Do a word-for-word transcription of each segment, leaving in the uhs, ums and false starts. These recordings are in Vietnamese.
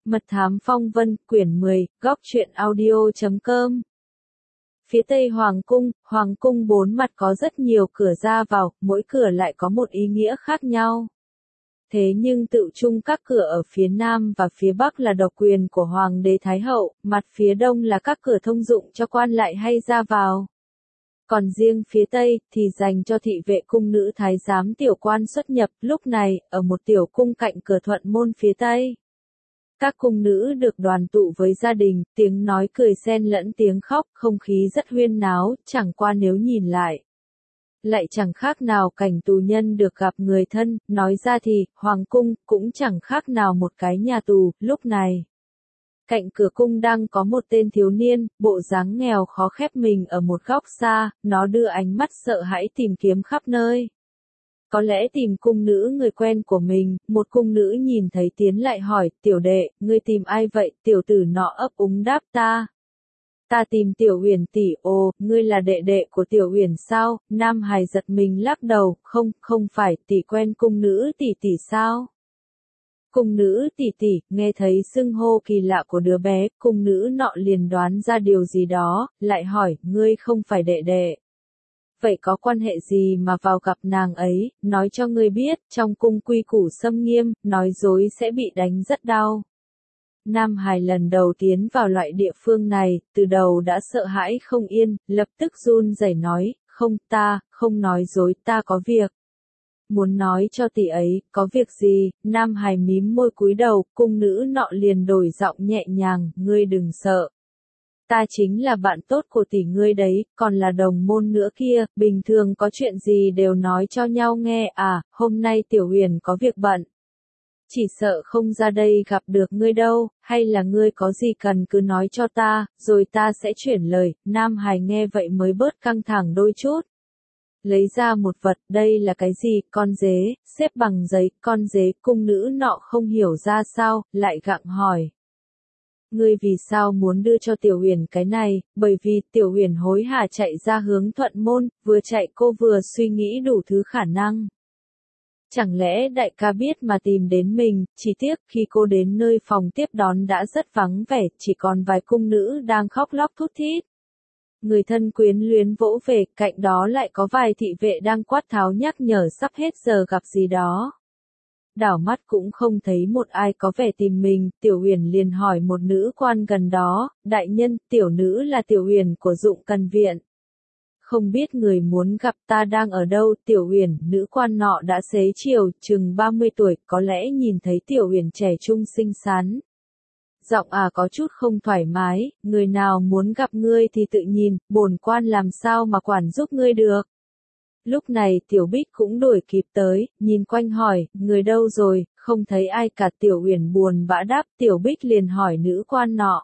Mật thám phong vân, quyển mười, góc truyện audio chấm com. Phía tây Hoàng cung, Hoàng cung bốn mặt có rất nhiều cửa ra vào, mỗi cửa lại có một ý nghĩa khác nhau. Thế nhưng tự chung các cửa ở phía nam và phía bắc là độc quyền của Hoàng đế Thái hậu, mặt phía đông là các cửa thông dụng cho quan lại hay ra vào. Còn riêng phía tây thì dành cho thị vệ cung nữ thái giám tiểu quan xuất nhập, lúc này ở một tiểu cung cạnh cửa thuận môn phía tây. Các cung nữ được đoàn tụ với gia đình, tiếng nói cười xen lẫn tiếng khóc, không khí rất huyên náo, chẳng qua nếu nhìn lại. Lại chẳng khác nào cảnh tù nhân được gặp người thân, nói ra thì, hoàng cung, cũng chẳng khác nào một cái nhà tù, lúc này. Cạnh cửa cung đang có một tên thiếu niên, bộ dáng nghèo khó khép mình ở một góc xa, nó đưa ánh mắt sợ hãi tìm kiếm khắp nơi. Có lẽ tìm cung nữ người quen của mình, một cung nữ nhìn thấy tiến lại hỏi, tiểu đệ, ngươi tìm ai vậy? Tiểu tử nọ ấp úng đáp ta. Ta tìm Tiểu Uyển tỷ. Ồ, ngươi là đệ đệ của Tiểu Uyển sao? Nam hài giật mình lắc đầu, không, không phải, tỷ quen cung nữ tỷ tỷ sao? Cung nữ tỷ tỷ, nghe thấy xưng hô kỳ lạ của đứa bé, cung nữ nọ liền đoán ra điều gì đó, lại hỏi, ngươi không phải đệ đệ. Vậy có quan hệ gì mà vào gặp nàng ấy, nói cho ngươi biết, trong cung quy củ xâm nghiêm, nói dối sẽ bị đánh rất đau. Nam hài lần đầu tiến vào loại địa phương này, từ đầu đã sợ hãi không yên, lập tức run rẩy nói, không ta, không nói dối, ta có việc. Muốn nói cho tỷ ấy, có việc gì? Nam hài mím môi cúi đầu, cung nữ nọ liền đổi giọng nhẹ nhàng, ngươi đừng sợ. Ta chính là bạn tốt của tỷ ngươi đấy, còn là đồng môn nữa kia, bình thường có chuyện gì đều nói cho nhau nghe à, hôm nay Tiểu Uyển có việc bận. Chỉ sợ không ra đây gặp được ngươi đâu, hay là ngươi có gì cần cứ nói cho ta, rồi ta sẽ chuyển lời. Nam hài nghe vậy mới bớt căng thẳng đôi chút. Lấy ra một vật, đây là cái gì? Con dế, xếp bằng giấy, con dế, cung nữ nọ không hiểu ra sao, lại gặng hỏi. Ngươi vì sao muốn đưa cho Tiểu Uyển cái này? Bởi vì Tiểu Uyển hối hả chạy ra hướng thuận môn, vừa chạy cô vừa suy nghĩ đủ thứ khả năng. Chẳng lẽ đại ca biết mà tìm đến mình, chỉ tiếc khi cô đến nơi phòng tiếp đón đã rất vắng vẻ, chỉ còn vài cung nữ đang khóc lóc thút thít. Người thân quyến luyến vỗ về, cạnh đó lại có vài thị vệ đang quát tháo nhắc nhở sắp hết giờ gặp gì đó. Đảo mắt cũng không thấy một ai có vẻ tìm mình, Tiểu Uyển liền hỏi một nữ quan gần đó, đại nhân, tiểu nữ là Tiểu Uyển của Dụng Cần Viện. Không biết người muốn gặp ta đang ở đâu? Tiểu Uyển, nữ quan nọ đã xế chiều, chừng ba mươi tuổi, có lẽ nhìn thấy Tiểu Uyển trẻ trung xinh xắn. Giọng à có chút không thoải mái, người nào muốn gặp ngươi thì tự nhìn, bổn quan làm sao mà quản giúp ngươi được. Lúc này Tiểu Bích cũng đuổi kịp tới, nhìn quanh hỏi, người đâu rồi, không thấy ai cả. Tiểu Uyển buồn bã đáp, Tiểu Bích liền hỏi nữ quan nọ.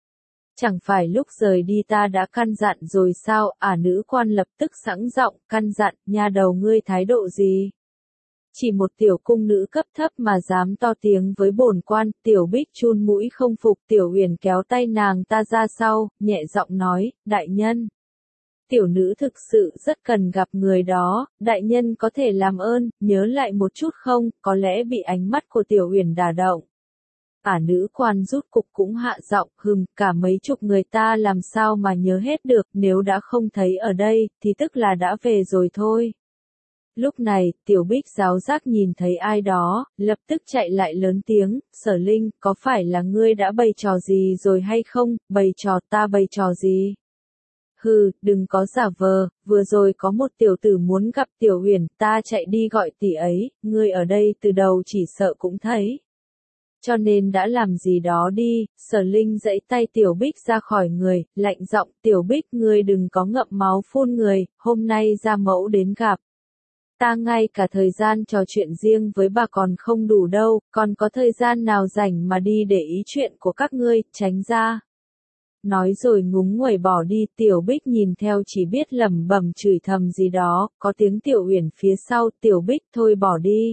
Chẳng phải lúc rời đi ta đã căn dặn rồi sao? À, nữ quan lập tức sẵn giọng, căn dặn, nha đầu ngươi thái độ gì? Chỉ một tiểu cung nữ cấp thấp mà dám to tiếng với bổn quan. Tiểu Bích chun mũi không phục. Tiểu Uyển kéo tay nàng ta ra sau, nhẹ giọng nói, đại nhân. Tiểu nữ thực sự rất cần gặp người đó, đại nhân có thể làm ơn, nhớ lại một chút không? Có lẽ bị ánh mắt của Tiểu Uyển đả động. Ả nữ quan rút cục cũng hạ giọng, hừm, cả mấy chục người ta làm sao mà nhớ hết được, nếu đã không thấy ở đây, thì tức là đã về rồi thôi. Lúc này, Tiểu Bích giáo giác nhìn thấy ai đó, lập tức chạy lại lớn tiếng, Sở Linh, có phải là ngươi đã bày trò gì rồi hay không? Bày trò, ta bày trò gì? Hừ, đừng có giả vờ, vừa rồi có một tiểu tử muốn gặp Tiểu Uyển, ta chạy đi gọi tỷ ấy, ngươi ở đây từ đầu chỉ sợ cũng thấy. Cho nên đã làm gì đó đi. Sở Linh giãy tay Tiểu Bích ra khỏi người, lạnh giọng, Tiểu Bích ngươi đừng có ngậm máu phun người, hôm nay gia mẫu đến gặp. Ta ngay cả thời gian trò chuyện riêng với bà còn không đủ đâu, còn có thời gian nào rảnh mà đi để ý chuyện của các ngươi, tránh ra. Nói rồi ngúng nguẩy bỏ đi. Tiểu Bích nhìn theo chỉ biết lẩm bẩm chửi thầm gì đó, có tiếng Tiểu Uyển phía sau, Tiểu Bích thôi bỏ đi.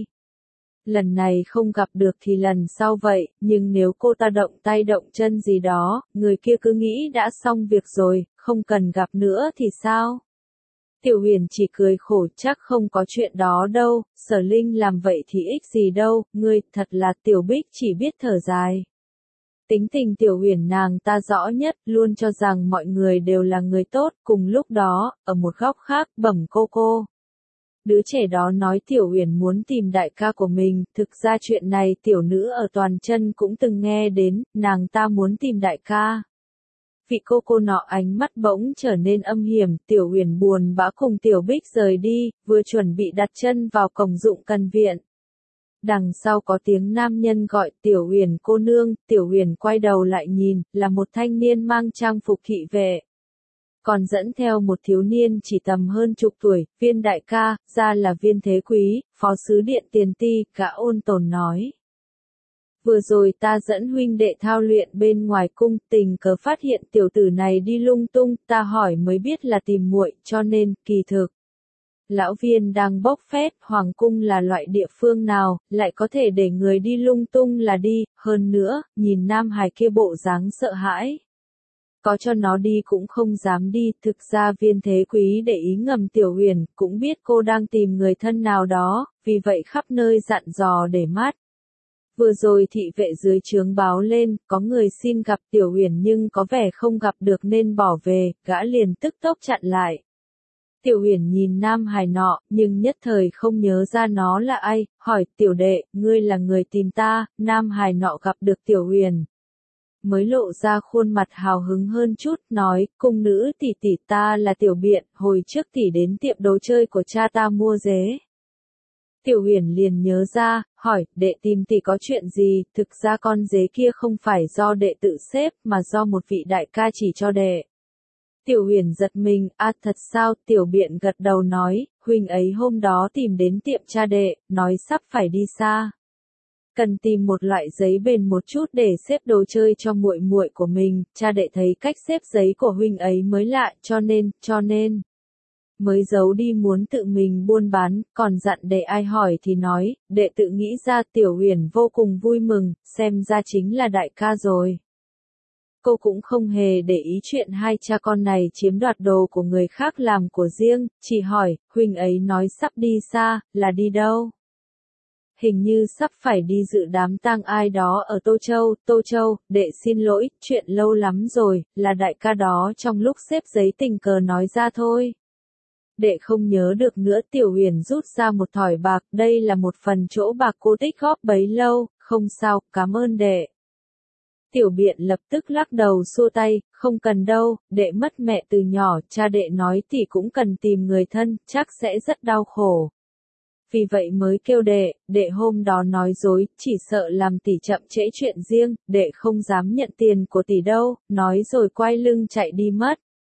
Lần này không gặp được thì lần sau vậy, nhưng nếu cô ta động tay động chân gì đó, người kia cứ nghĩ đã xong việc rồi, không cần gặp nữa thì sao? Tiểu Uyển chỉ cười khổ, chắc không có chuyện đó đâu, Sở Linh làm vậy thì ích gì đâu, ngươi, thật là. Tiểu Bích chỉ biết thở dài. Tính tình Tiểu Uyển nàng ta rõ nhất, luôn cho rằng mọi người đều là người tốt, cùng lúc đó, ở một góc khác, bẩm cô cô. Đứa trẻ đó nói Tiểu Uyển muốn tìm đại ca của mình, thực ra chuyện này tiểu nữ ở Toàn Chân cũng từng nghe đến, nàng ta muốn tìm đại ca. Vị cô cô nọ ánh mắt bỗng trở nên âm hiểm, Tiểu Uyển buồn bã cùng Tiểu Bích rời đi, vừa chuẩn bị đặt chân vào cổng dụng cần viện. Đằng sau có tiếng nam nhân gọi Tiểu Uyển cô nương, Tiểu Uyển quay đầu lại nhìn, là một thanh niên mang trang phục kỵ vệ. Còn dẫn theo một thiếu niên chỉ tầm hơn chục tuổi, Viên đại ca, ra là Viên Thế Quý, phó sứ điện Tiền Ti, gã ôn tồn nói. Vừa rồi ta dẫn huynh đệ thao luyện bên ngoài cung, tình cờ phát hiện tiểu tử này đi lung tung, ta hỏi mới biết là tìm muội, cho nên, kỳ thực. Lão Viên đang bốc phét, hoàng cung là loại địa phương nào, lại có thể để người đi lung tung là đi, hơn nữa, nhìn nam hài kia bộ dáng sợ hãi. Có cho nó đi cũng không dám đi, thực ra Viên Thế Quý để ý ngầm Tiểu Uyển, cũng biết cô đang tìm người thân nào đó, vì vậy khắp nơi dặn dò để mắt. Vừa rồi thị vệ dưới trướng báo lên, có người xin gặp Tiểu Uyển nhưng có vẻ không gặp được nên bỏ về, gã liền tức tốc chặn lại. Tiểu Uyển nhìn nam hài nọ, nhưng nhất thời không nhớ ra nó là ai, hỏi tiểu đệ, ngươi là người tìm ta, nam hài nọ gặp được Tiểu Uyển. Mới lộ ra khuôn mặt hào hứng hơn chút, nói, cung nữ tỷ tỷ ta là Tiểu Biện, hồi trước tỷ đến tiệm đồ chơi của cha ta mua dế. Tiểu Uyển liền nhớ ra, hỏi, đệ tìm tỷ có chuyện gì, thực ra con dế kia không phải do đệ tự xếp, mà do một vị đại ca chỉ cho đệ. Tiểu Uyển giật mình, a thật sao, Tiểu Biện gật đầu nói, huynh ấy hôm đó tìm đến tiệm cha đệ, nói sắp phải đi xa. Cần tìm một loại giấy bền một chút để xếp đồ chơi cho muội muội của mình, cha đệ thấy cách xếp giấy của huynh ấy mới lạ, cho nên, cho nên. Mới giấu đi muốn tự mình buôn bán, còn dặn để ai hỏi thì nói, đệ tự nghĩ ra. Tiểu Uyển vô cùng vui mừng, xem ra chính là đại ca rồi. Cô cũng không hề để ý chuyện hai cha con này chiếm đoạt đồ của người khác làm của riêng, chỉ hỏi, huynh ấy nói sắp đi xa, là đi đâu? Hình như sắp phải đi dự đám tang ai đó ở Tô Châu, Tô Châu, đệ xin lỗi, chuyện lâu lắm rồi, là đại ca đó trong lúc xếp giấy tình cờ nói ra thôi. Đệ không nhớ được nữa. Tiểu Uyển rút ra một thỏi bạc, đây là một phần chỗ bạc cô tích góp bấy lâu, không sao, cảm ơn đệ. Tiểu Biện lập tức lắc đầu xua tay, không cần đâu, đệ mất mẹ từ nhỏ, cha đệ nói tỷ cũng cần tìm người thân, chắc sẽ rất đau khổ. Vì vậy mới kêu đệ, đệ hôm đó nói dối, chỉ sợ làm tỷ chậm trễ chuyện riêng, đệ không dám nhận tiền của tỷ đâu, nói rồi quay lưng chạy đi mất.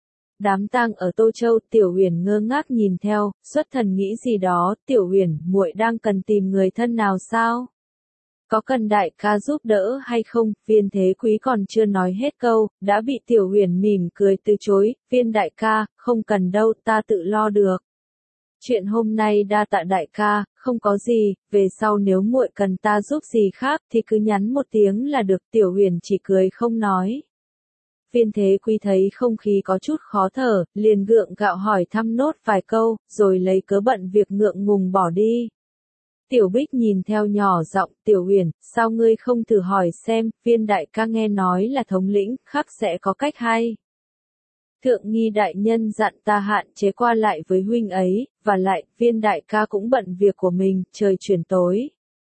Đám tang ở Tô Châu, Tiểu Uyển ngơ ngác nhìn theo, xuất thần nghĩ gì đó, Tiểu Uyển, muội đang cần tìm người thân nào sao? Có cần đại ca giúp đỡ hay không? Viên Thế Quý còn chưa nói hết câu, đã bị Tiểu Uyển mỉm cười từ chối, Viên đại ca, không cần đâu, ta tự lo được. Chuyện hôm nay đa tạ đại ca, không có gì, về sau nếu muội cần ta giúp gì khác thì cứ nhắn một tiếng là được. Tiểu Uyển chỉ cười không nói. Viên Thế Quý thấy không khí có chút khó thở, liền gượng gạo hỏi thăm nốt vài câu, rồi lấy cớ bận việc ngượng ngùng bỏ đi. Tiểu Bích nhìn theo nhỏ giọng, Tiểu Uyển, sao ngươi không thử hỏi xem, Viên đại ca nghe nói là thống lĩnh, khắc sẽ có cách hay. Thượng nghi đại nhân dặn ta hạn chế qua lại với huynh ấy, và lại, Viên đại ca cũng bận việc của mình, trời chuyển tối.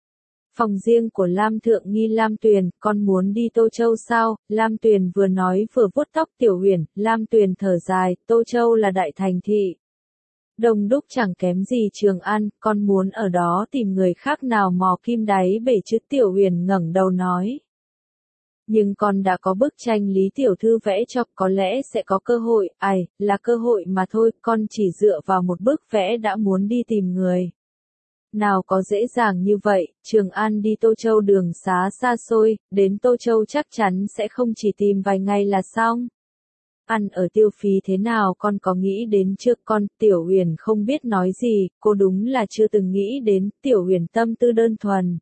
Phòng riêng của Lam Thượng nghi Lam Tuyền, con muốn đi Tô Châu sao? Lam Tuyền vừa nói vừa vuốt tóc Tiểu Uyển, Lam Tuyền thở dài, Tô Châu là đại thành thị. Đông đúc chẳng kém gì Trường An, con muốn ở đó tìm người khác nào mò kim đáy bể chứ? Tiểu Uyển ngẩng đầu nói. Nhưng con đã có bức tranh Lý tiểu thư vẽ cho, có lẽ sẽ có cơ hội, ai, là cơ hội mà thôi, con chỉ dựa vào một bức vẽ đã muốn đi tìm người. Nào có dễ dàng như vậy, Trường An đi Tô Châu đường xá xa xôi, đến Tô Châu chắc chắn sẽ không chỉ tìm vài ngày là xong. Ăn ở tiêu phí thế nào con có nghĩ đến chưa? Con? Tiểu Uyển không biết nói gì, cô đúng là chưa từng nghĩ đến. Tiểu Uyển tâm tư đơn thuần.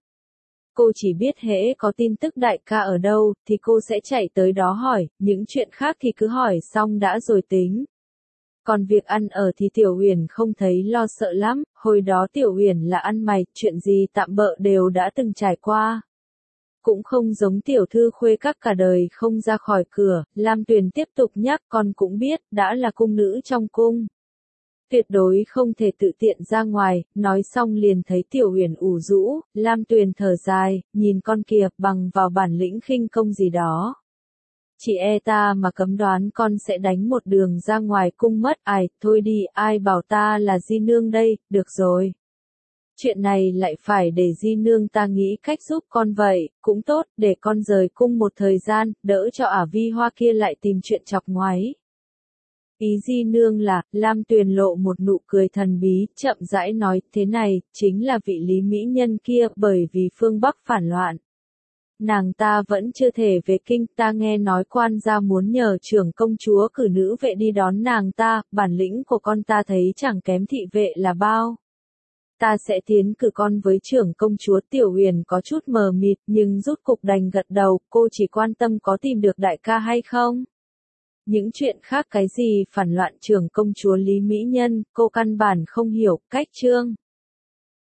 Cô chỉ biết hễ có tin tức đại ca ở đâu, thì cô sẽ chạy tới đó hỏi, những chuyện khác thì cứ hỏi xong đã rồi tính. Còn việc ăn ở thì Tiểu Uyển không thấy lo sợ lắm, hồi đó Tiểu Uyển là ăn mày, chuyện gì tạm bợ đều đã từng trải qua. Cũng không giống tiểu thư khuê các cả đời không ra khỏi cửa, Lam Tuyền tiếp tục nhắc con cũng biết, đã là cung nữ trong cung. Tuyệt đối không thể tự tiện ra ngoài, nói xong liền thấy Tiểu Uyển ủ rũ, Lam Tuyền thở dài, nhìn con kìa, bằng vào bản lĩnh khinh công gì đó. Chỉ e ta mà cấm đoán con sẽ đánh một đường ra ngoài cung mất, ai, thôi đi, ai bảo ta là di nương đây, được rồi. Chuyện này lại phải để di nương ta nghĩ cách giúp con vậy, cũng tốt, để con rời cung một thời gian, đỡ cho ả vi hoa kia lại tìm chuyện chọc ngoáy. Ý di nương là, Lam Tuyền lộ một nụ cười thần bí, chậm rãi nói, thế này, chính là vị lý mỹ nhân kia, bởi vì phương Bắc phản loạn. Nàng ta vẫn chưa thể về kinh, ta nghe nói quan gia muốn nhờ trưởng công chúa cử nữ vệ đi đón nàng ta, bản lĩnh của con ta thấy chẳng kém thị vệ là bao. Ta sẽ tiến cử con với trưởng công chúa. Tiểu Uyển có chút mờ mịt, nhưng rút cục đành gật đầu, cô chỉ quan tâm có tìm được đại ca hay không. Những chuyện khác cái gì phản loạn trưởng công chúa Lý Mỹ Nhân, cô căn bản không hiểu, cách chương.